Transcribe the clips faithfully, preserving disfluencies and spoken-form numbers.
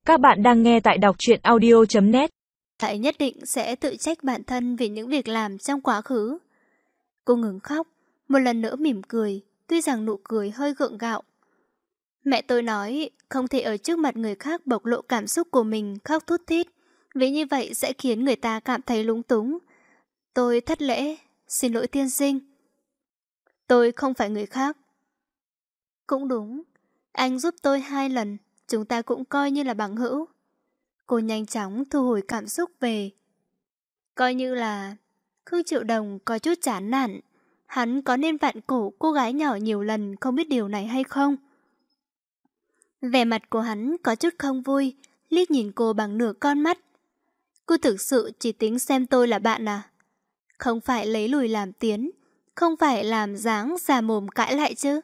Các bạn đang nghe tại đọc truyện audio chấm net. Lại nhất định sẽ tự trách bản thân vì những việc làm trong quá khứ. Cô ngừng khóc, một lần nữa mỉm cười, tuy rằng nụ cười hơi gượng gạo. Mẹ tôi nói không thể ở trước mặt người khác bộc lộ cảm xúc của mình khóc thút thít, vì như vậy sẽ khiến người ta cảm thấy lúng túng. Tôi thất lễ, xin lỗi tiên sinh. Tôi không phải người khác. Cũng đúng, anh giúp tôi hai lần, chúng ta cũng coi như là bằng hữu. Cô nhanh chóng thu hồi cảm xúc về. Coi như là Khương Triệu Đồng có chút chán nản. Hắn có nên vặn cổ cô gái nhỏ nhiều lần không biết điều này hay không? Vẻ mặt của hắn có chút không vui, liếc nhìn cô bằng nửa con mắt. Cô thực sự chỉ tính xem tôi là bạn à? Không phải lấy lùi làm tiến, không phải làm dáng già mồm cãi lại chứ.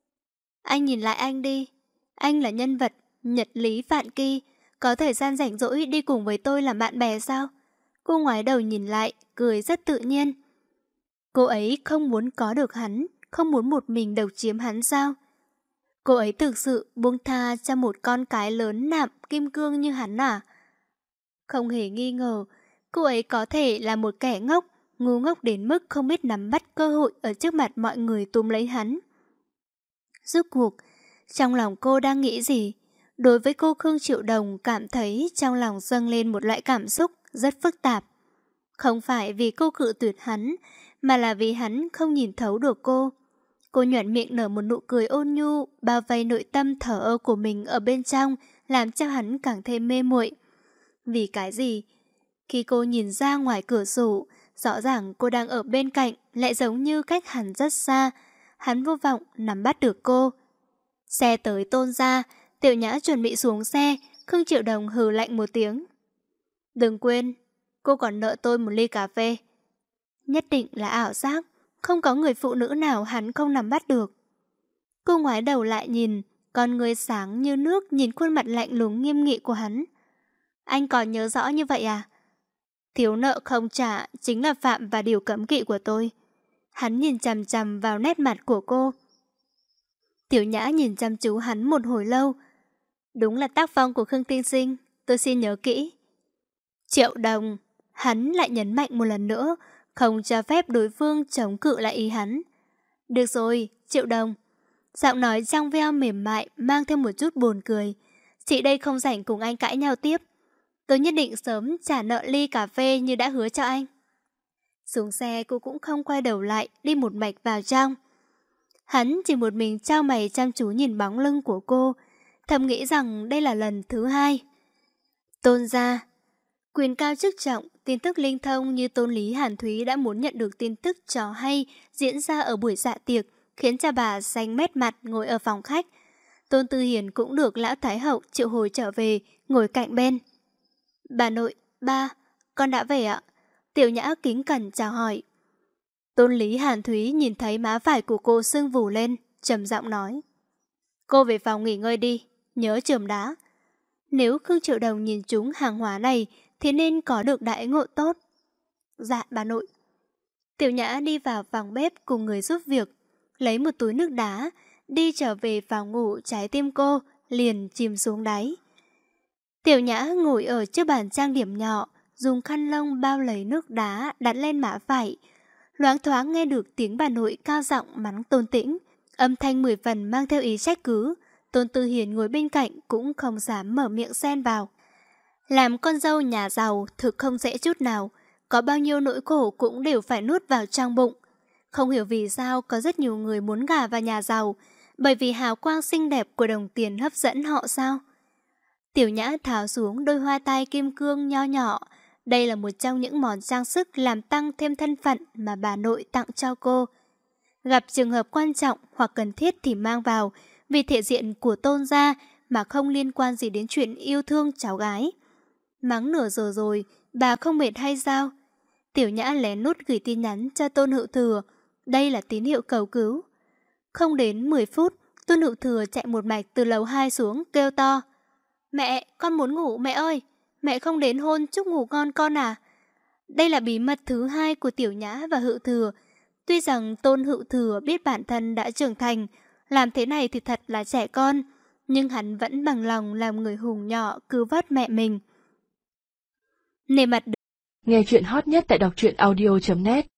Anh nhìn lại anh đi, anh là nhân vật Nhật Lý Vạn Kỳ, có thời gian rảnh rỗi đi cùng với tôi làm bạn bè sao? Cô ngoái đầu nhìn lại, cười rất tự nhiên. Cô ấy không muốn có được hắn, không muốn một mình độc chiếm hắn sao? Cô ấy thực sự buông tha cho một con cái lớn nạm kim cương như hắn à? Không hề nghi ngờ, cô ấy có thể là một kẻ ngốc, ngu ngốc đến mức không biết nắm bắt cơ hội ở trước mặt mọi người túm lấy hắn. Rốt cuộc, trong lòng cô đang nghĩ gì? Đối với cô Khương Triệu Đồng cảm thấy trong lòng dâng lên một loại cảm xúc rất phức tạp. Không phải vì cô cự tuyệt hắn, mà là vì hắn không nhìn thấu được cô. Cô nhoẻn miệng nở một nụ cười ôn nhu, bao vây nội tâm thở ơ của mình ở bên trong, làm cho hắn càng thêm mê muội. Vì cái gì? Khi cô nhìn ra ngoài cửa sổ, rõ ràng cô đang ở bên cạnh, lại giống như cách hắn rất xa. Hắn vô vọng nắm bắt được cô. Xe tới Tôn gia, Tiểu Nhã chuẩn bị xuống xe, Khương Triệu Đồng hừ lạnh một tiếng. Đừng quên, cô còn nợ tôi một ly cà phê. Nhất định là ảo giác, không có người phụ nữ nào hắn không nắm bắt được. Cô ngoái đầu lại nhìn, con người sáng như nước nhìn khuôn mặt lạnh lùng nghiêm nghị của hắn. Anh còn nhớ rõ như vậy à? Thiếu nợ không trả chính là phạm và điều cấm kỵ của tôi. Hắn nhìn chằm chằm vào nét mặt của cô. Tiểu Nhã nhìn chăm chú hắn một hồi lâu. Đúng là tác phong của Khương tiên sinh, tôi xin nhớ kỹ. Triệu Đồng, hắn lại nhấn mạnh một lần nữa, không cho phép đối phương chống cự lại ý hắn. Được rồi, Triệu Đồng. Giọng nói trong veo mềm mại mang thêm một chút buồn cười. Chị đây không rảnh cùng anh cãi nhau tiếp. Tôi nhất định sớm trả nợ ly cà phê như đã hứa cho anh. Xuống xe cô cũng không quay đầu lại, đi một mạch vào trong. Hắn chỉ một mình trao mày chăm chú nhìn bóng lưng của cô, thầm nghĩ rằng đây là lần thứ hai. Tôn gia, quyền cao chức trọng, tin tức linh thông như Tôn Lý Hàn Thúy đã muốn nhận được tin tức trò hay diễn ra ở buổi dạ tiệc, khiến cho bà xanh mét mặt ngồi ở phòng khách. Tôn Tư Hiền cũng được lão thái hậu triệu hồi trở về, ngồi cạnh bên. Bà nội, ba, con đã về ạ. Tiểu Nhã kính cẩn chào hỏi. Tôn Lý Hàn Thúy nhìn thấy má phải của cô sưng vù lên, trầm giọng nói. Cô về phòng nghỉ ngơi đi, nhớ chườm đá. Nếu Khương Triệu Đồng nhìn chúng hàng hóa này thì nên có được đãi ngộ tốt. Dạ bà nội. Tiểu Nhã đi vào phòng bếp cùng người giúp việc, lấy một túi nước đá, đi trở về phòng ngủ. Trái tim cô liền chìm xuống đáy. Tiểu Nhã ngồi ở trước bàn trang điểm nhỏ, dùng khăn lông bao lấy nước đá đặt lên má phải. Loáng thoáng nghe được tiếng bà nội cao giọng mắng Tôn Tĩnh, âm thanh mười phần mang theo ý trách cứ. Tôn Tư Hiền ngồi bên cạnh cũng không dám mở miệng xen vào. Làm con dâu nhà giàu thực không dễ chút nào, có bao nhiêu nỗi khổ cũng đều phải nuốt vào trong bụng. Không hiểu vì sao có rất nhiều người muốn gả vào nhà giàu, bởi vì hào quang xinh đẹp của đồng tiền hấp dẫn họ sao? Tiểu Nhã tháo xuống đôi hoa tai kim cương nho nhỏ. Đây là một trong những món trang sức làm tăng thêm thân phận mà bà nội tặng cho cô. Gặp trường hợp quan trọng hoặc cần thiết thì mang vào, vì thể diện của Tôn gia mà không liên quan gì đến chuyện yêu thương cháu gái. Mắng nửa giờ rồi, bà không mệt hay sao? Tiểu Nhã lén lút gửi tin nhắn cho Tôn Hữu Thừa. Đây là tín hiệu cầu cứu. Không đến mười phút, Tôn Hữu Thừa chạy một mạch từ lầu hai xuống kêu to. Mẹ, con muốn ngủ mẹ ơi. Mẹ không đến hôn chúc ngủ ngon con à? Đây là bí mật thứ hai của Tiểu Nhã và Hữu Thừa. Tuy rằng Tôn Hữu Thừa biết bản thân đã trưởng thành, làm thế này thì thật là trẻ con, nhưng hắn vẫn bằng lòng làm người hùng nhỏ cứu vớt mẹ mình. Nề mặt Nghe chuyện hot nhất tại đọc truyện audio chấm net